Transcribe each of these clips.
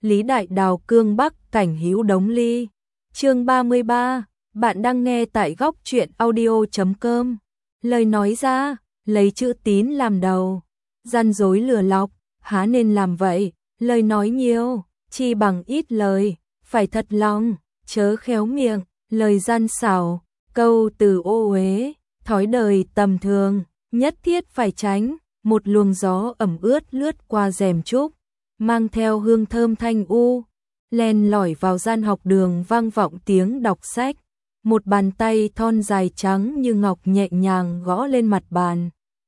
Lý Đại Đào cương Bắc cảnh hữu đống ly. Chương 33, bạn đang nghe tại góc truyện audio.com. Lời nói ra, lấy chữ tín làm đầu, gian dối lừa lọc, há nên làm vậy, lời nói nhiều, chi bằng ít lời, phải thật lòng, chớ khéo miệng, lời gian xảo, câu từ ô uế, thói đời tầm thường, nhất thiết phải tránh. Một luồng gió ẩm ướt lướt qua rèm trúc, mang theo hương thơm thanh u, len lỏi vào gian học đường vang vọng tiếng đọc sách. Một bàn tay thon dài trắng như ngọc nhẹ nhàng gõ lên mặt bàn.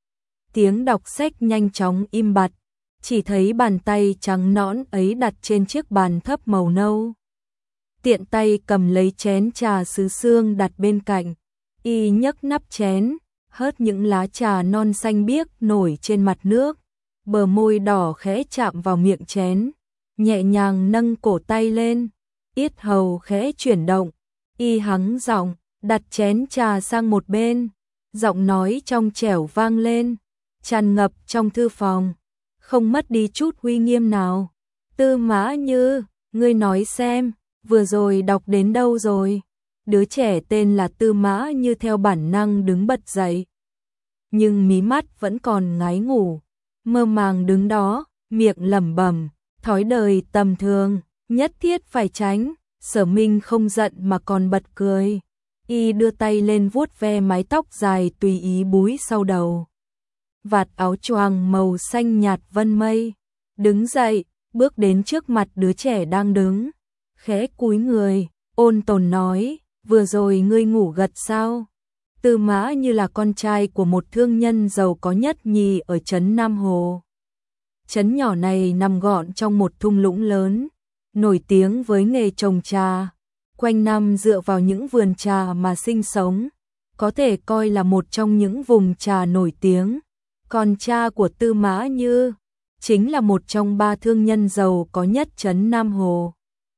Tiếng đọc sách nhanh chóng im bặt, chỉ thấy bàn tay trắng nõn ấy đặt trên chiếc bàn thấp màu nâu. Tiện tay cầm lấy chén trà sứ xương đặt bên cạnh, y nhấc nắp chén, hớt những lá trà non xanh biếc nổi trên mặt nước, bờ môi đỏ khẽ chạm vào miệng chén, nhẹ nhàng nâng cổ tay lên, yết hầu khẽ chuyển động, y hắng giọng, đặt chén trà sang một bên, giọng nói trong trẻo vang lên, tràn ngập trong thư phòng, không mất đi chút uy nghiêm nào. Tư Mã Như, ngươi nói xem, vừa rồi đọc đến đâu rồi? Đứa trẻ tên là Tư Mã Như theo bản năng đứng bật dậy. Nhưng mí mắt vẫn còn ngái ngủ, mơ màng đứng đó, miệng lẩm bẩm, thói đời tầm thường, nhất thiết phải tránh. Sở Minh không giận mà còn bật cười. Y đưa tay lên vuốt ve mái tóc dài tùy ý búi sau đầu. Vạt áo choàng màu xanh nhạt vân mây. Đứng dậy, bước đến trước mặt đứa trẻ đang đứng. Khẽ cúi người, ôn tồn nói, vừa rồi ngươi ngủ gật sao? Tư Mã Như là con trai của một thương nhân giàu có nhất nhì ở trấn Nam Hồ. Trấn nhỏ này nằm gọn trong một thung lũng lớn, nổi tiếng với nghề trồng trà, quanh năm dựa vào những vườn trà mà sinh sống, có thể coi là một trong những vùng trà nổi tiếng. Còn cha của Tư Mã Như chính là một trong 3 thương nhân giàu có nhất trấn Nam Hồ.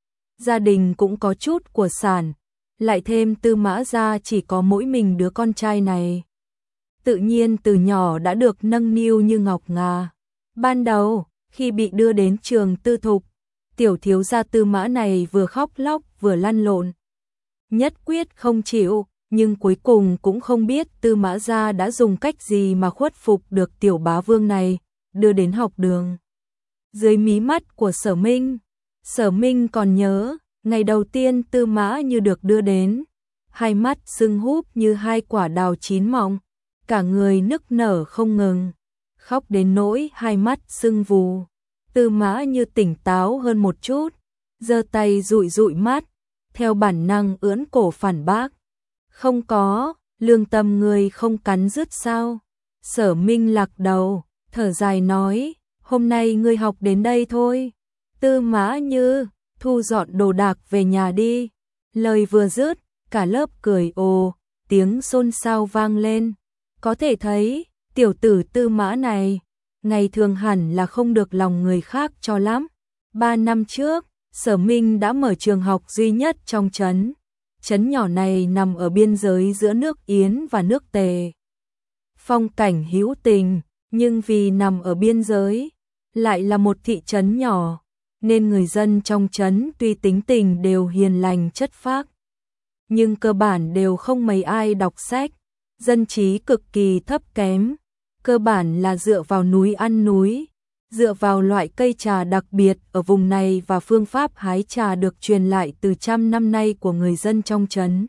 Gia đình cũng có chút của sản, lại thêm Tư Mã gia chỉ có mỗi mình đứa con trai này. Tự nhiên từ nhỏ đã được nâng niu như ngọc ngà. Ban đầu, khi bị đưa đến trường tư thục, tiểu thiếu gia Tư Mã này vừa khóc lóc vừa lăn lộn, nhất quyết không chịu, nhưng cuối cùng cũng không biết Tư Mã gia đã dùng cách gì mà khuất phục được tiểu bá vương này, đưa đến học đường. Dưới mí mắt của Sở Minh, Sở Minh còn nhớ, ngày đầu tiên Tư Mã Như được đưa đến, hai mắt sưng húp như hai quả đào chín mọng, cả người nức nở không ngừng, khóc đến nỗi hai mắt sưng vù. Tư Mã Như tỉnh táo hơn một chút, giơ tay dụi dụi mắt, theo bản năng ưỡn cổ phản bác. Không có, lương tâm người không cắn rứt sao? Sở Minh lắc đầu, thở dài nói, hôm nay ngươi học đến đây thôi. Tư Mã Như, thu dọn đồ đạc về nhà đi. Lời vừa dứt, cả lớp cười ồ, tiếng xôn xao vang lên. Có thể thấy, tiểu tử Tư Mã này, ngày thường hẳn là không được lòng người khác cho lắm. 3 năm trước, Sở Minh đã mở trường học duy nhất trong trấn. Trấn nhỏ này nằm ở biên giới giữa nước Yến và nước Tề. Phong cảnh hữu tình, nhưng vì nằm ở biên giới, lại là một thị trấn nhỏ, nên người dân trong trấn tuy tính tình đều hiền lành chất phác, nhưng cơ bản đều không mấy ai đọc sách, dân trí cực kỳ thấp kém, cơ bản là dựa vào núi ăn núi, dựa vào loại cây trà đặc biệt ở vùng này và phương pháp hái trà được truyền lại từ trăm năm nay của người dân trong trấn,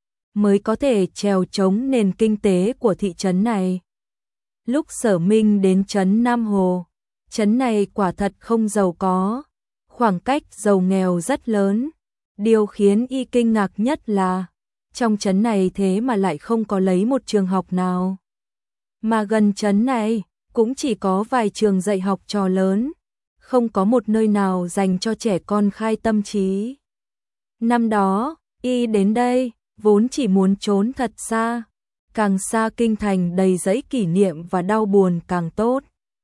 mới có thể trèo chống nền kinh tế của thị trấn này. Lúc Sở Minh đến trấn Nam Hồ, trấn này quả thật không giàu có, khoảng cách giàu nghèo rất lớn. Điều khiến y kinh ngạc nhất là, trong trấn này thế mà lại không có lấy một trường học nào. Mà gần trấn này, cũng chỉ có vài trường dạy học trò lớn, không có một nơi nào dành cho trẻ con khai tâm trí. Năm đó, y đến đây, vốn chỉ muốn trốn thật xa, càng xa kinh thành đầy dẫy kỷ niệm và đau buồn càng tốt.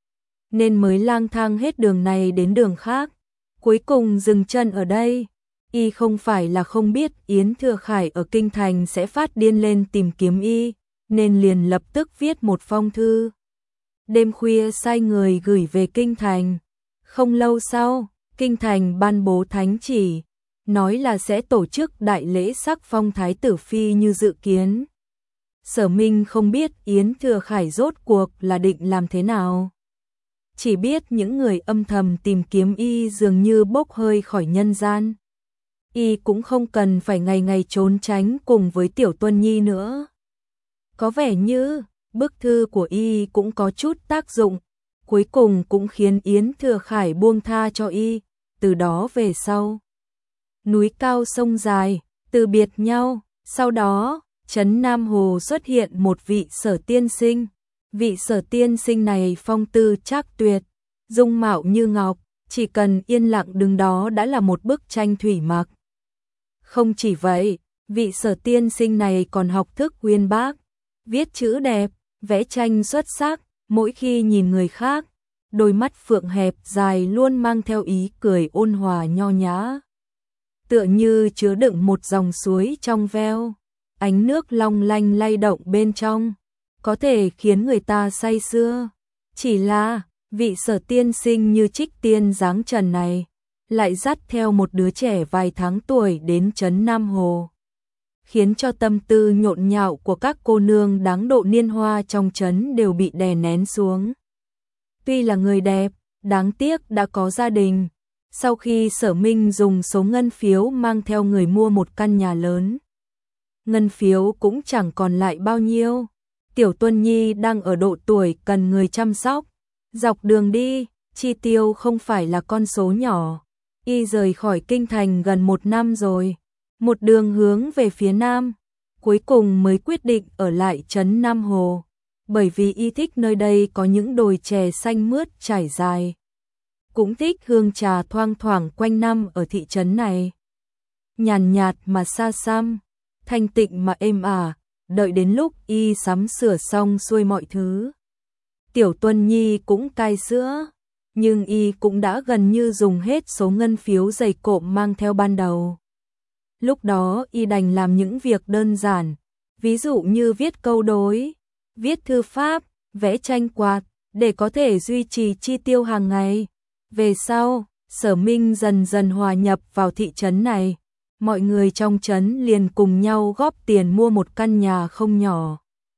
Nên mới lang thang hết đường này đến đường khác, cuối cùng dừng chân ở đây. Y không phải là không biết Yến Thừa Khải ở kinh thành sẽ phát điên lên tìm kiếm y, nên liền lập tức viết một phong thư. Đêm khuya sai người gửi về kinh thành. Không lâu sau, kinh thành ban bố thánh chỉ, nói là sẽ tổ chức đại lễ sắc phong thái tử phi như dự kiến. Sở Minh không biết Yến Thừa Khải rốt cuộc là định làm thế nào. Chỉ biết những người âm thầm tìm kiếm y dường như bốc hơi khỏi nhân gian. Y cũng không cần phải ngày ngày trốn tránh cùng với Tiểu Tuân Nhi nữa. Có vẻ như bức thư của y cũng có chút tác dụng, cuối cùng cũng khiến Yến Thừa Khải buông tha cho y, từ đó về sau. Núi cao sông dài, từ biệt nhau, sau đó, trấn Nam Hồ xuất hiện một vị Sở tiên sinh. Vị Sở tiên sinh này phong tư trác tuyệt, dung mạo như ngọc, chỉ cần yên lặng đứng đó đã là một bức tranh thủy mặc. Không chỉ vậy, vị Sở tiên sinh này còn học thức uyên bác, viết chữ đẹp, vẽ tranh xuất sắc, mỗi khi nhìn người khác, đôi mắt phượng hẹp dài luôn mang theo ý cười ôn hòa nho nhã. Tựa như chứa đựng một dòng suối trong veo, ánh nước long lanh lay động bên trong, có thể khiến người ta say sưa. Chỉ là, vị Sở tiên sinh như trích tiên dáng trần này, lại dắt theo một đứa trẻ vài tháng tuổi đến trấn Nam Hồ, khiến cho tâm tư nhộn nhạo của các cô nương đáng độ niên hoa trong trấn đều bị đè nén xuống. Tuy là người đẹp, đáng tiếc đã có gia đình. Sau khi Sở Minh dùng số ngân phiếu mang theo người mua một căn nhà lớn, ngân phiếu cũng chẳng còn lại bao nhiêu. Tiểu Tuân Nhi đang ở độ tuổi cần người chăm sóc. Dọc đường đi, chi tiêu không phải là con số nhỏ. Y rời khỏi kinh thành gần 1 năm rồi, một đường hướng về phía nam, cuối cùng mới quyết định ở lại trấn Nam Hồ, bởi vì y thích nơi đây có những đồi chè xanh mướt trải dài. Cũng thích hương trà thoang thoảng quanh năm ở thị trấn này. Nhàn nhạt mà xa xăm, thanh tịnh mà êm ả, đợi đến lúc y sắm sửa xong xuôi mọi thứ. Tiểu Tuân Nhi cũng cai sữa, nhưng y cũng đã gần như dùng hết số ngân phiếu dày cộm mang theo ban đầu. Lúc đó y đành làm những việc đơn giản, ví dụ như viết câu đối, viết thư pháp, vẽ tranh quạt, để có thể duy trì chi tiêu hàng ngày. Về sau, Sở Minh dần dần hòa nhập vào thị trấn này, mọi người trong trấn liền cùng nhau góp tiền mua một căn nhà không nhỏ.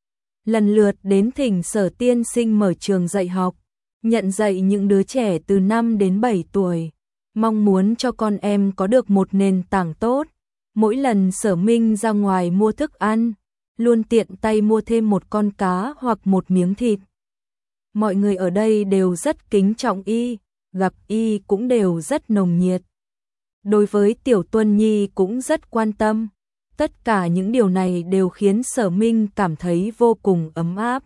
Lần lượt đến thỉnh Sở tiên sinh mở trường dạy học, nhận dạy những đứa trẻ từ 5 đến 7 tuổi, mong muốn cho con em có được một nền tảng tốt. Mỗi lần Sở Minh ra ngoài mua thức ăn, luôn tiện tay mua thêm một con cá hoặc một miếng thịt. Mọi người ở đây đều rất kính trọng y, gặp y cũng đều rất nồng nhiệt. Đối với Tiểu Tuân Nhi cũng rất quan tâm. Tất cả những điều này đều khiến Sở Minh cảm thấy vô cùng ấm áp.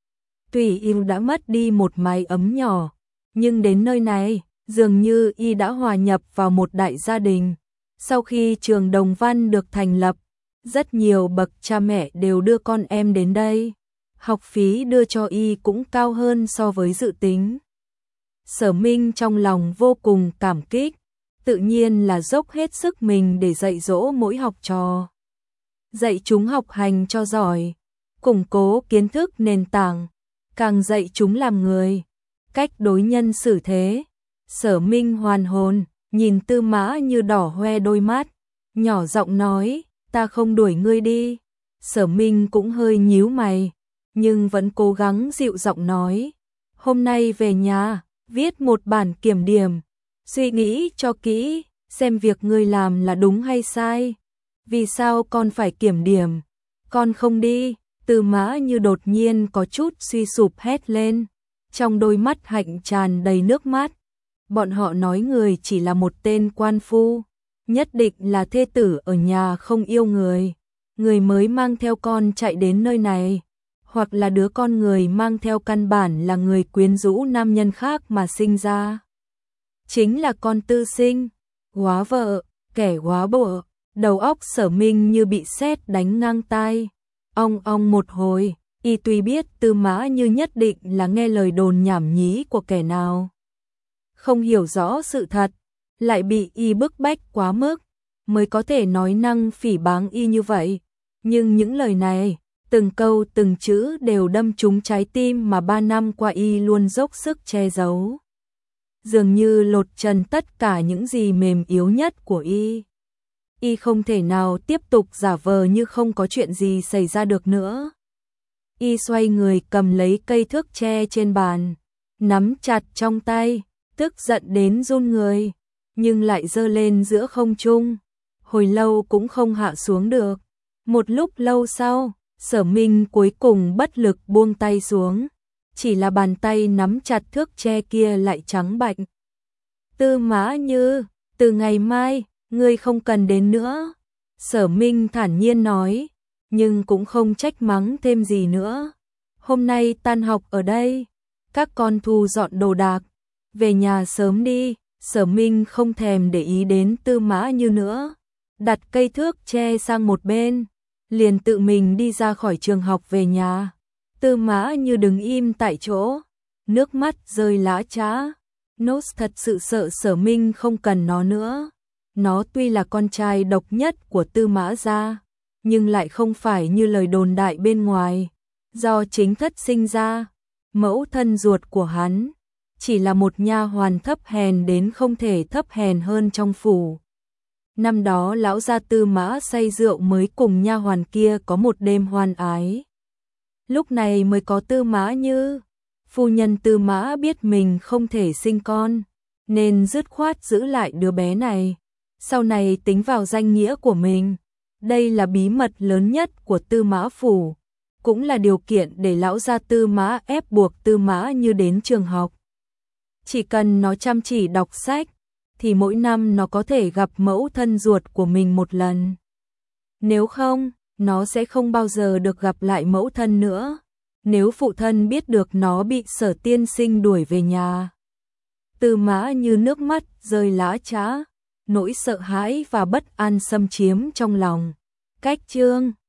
Tuy y đã mất đi một mái ấm nhỏ, nhưng đến nơi này, dường như y đã hòa nhập vào một đại gia đình. Sau khi trường Đồng Văn được thành lập, rất nhiều bậc cha mẹ đều đưa con em đến đây. Học phí đưa cho y cũng cao hơn so với dự tính. Sở Minh trong lòng vô cùng cảm kích, tự nhiên là dốc hết sức mình để dạy dỗ mỗi học trò. Dạy chúng học hành cho giỏi, củng cố kiến thức nền tảng, càng dạy chúng làm người, cách đối nhân xử thế. Sở Minh hoàn hồn, nhìn Tư Mã Như đỏ hoe đôi mắt, nhỏ giọng nói, ta không đuổi ngươi đi. Sở Minh cũng hơi nhíu mày, nhưng vẫn cố gắng dịu giọng nói, hôm nay về nhà, viết một bản kiểm điểm, suy nghĩ cho kỹ, xem việc ngươi làm là đúng hay sai. Vì sao con phải kiểm điểm? Con không đi. Tư Mã Như đột nhiên có chút suy sụp hét lên, trong đôi mắt hạnh tràn đầy nước mắt. Bọn họ nói người chỉ là một tên quan phu, nhất định là thê tử ở nhà không yêu người, người mới mang theo con chạy đến nơi này, hoặc là đứa con người mang theo căn bản là người quyến rũ nam nhân khác mà sinh ra. Chính là con tư sinh, góa vợ, kẻ góa bợ. Đầu óc Sở Minh như bị sét đánh ngang tai. Ong ong một hồi, y tuy biết Tư Mã Như nhất định là nghe lời đồn nhảm nhí của kẻ nào. Không hiểu rõ sự thật, lại bị y bức bách quá mức, mới có thể nói năng phỉ báng y như vậy. Nhưng những lời này, từng câu từng chữ đều đâm trúng trái tim mà 3 năm qua y luôn dốc sức che giấu. dường như lột trần tất cả những gì mềm yếu nhất của y. Y không thể nào tiếp tục giả vờ như không có chuyện gì xảy ra được nữa. Y xoay người cầm lấy cây thước tre trên bàn, nắm chặt trong tay, tức giận đến run người, nhưng lại giơ lên giữa không trung, hồi lâu cũng không hạ xuống được. Một lúc lâu sau, Sở Minh cuối cùng bất lực buông tay xuống, chỉ là bàn tay nắm chặt thước tre kia lại trắng bạch. Tư Mã Như, từ ngày mai, ngươi không cần đến nữa. Sở Minh thản nhiên nói, nhưng cũng không trách mắng thêm gì nữa. Hôm nay tan học ở đây, các con thu dọn đồ đạc, về nhà sớm đi. Sở Minh không thèm để ý đến Tư Mã Như nữa, đặt cây thước tre sang một bên, liền tự mình đi ra khỏi trường học về nhà. Tư Mã Như đứng im tại chỗ, nước mắt rơi lã chã. Nó thật sự sợ Sở Minh không cần nó nữa. Nó tuy là con trai độc nhất của Tư Mã gia, nhưng lại không phải như lời đồn đại bên ngoài, do chính thất sinh ra. Mẫu thân ruột của hắn chỉ là một nha hoàn thấp hèn đến không thể thấp hèn hơn trong phủ. Năm đó lão gia Tư Mã say rượu mới cùng nha hoàn kia có một đêm hoan ái. Lúc này mới có Tư Mã Như. Phu nhân Tư Mã biết mình không thể sinh con, nên dứt khoát giữ lại đứa bé này, sau này tính vào danh nghĩa của mình. Đây là bí mật lớn nhất của Tư Mã phủ, cũng là điều kiện để lão gia Tư Mã ép buộc Tư Mã Như đến trường học. Chỉ cần nó chăm chỉ đọc sách, thì mỗi năm nó có thể gặp mẫu thân ruột của mình một lần. Nếu không, nó sẽ không bao giờ được gặp lại mẫu thân nữa. Nếu phụ thân biết được nó bị Sở tiên sinh đuổi về nhà. Tư Mã Như nước mắt rơi lã chã, nỗi sợ hãi và bất an xâm chiếm trong lòng. Cách chương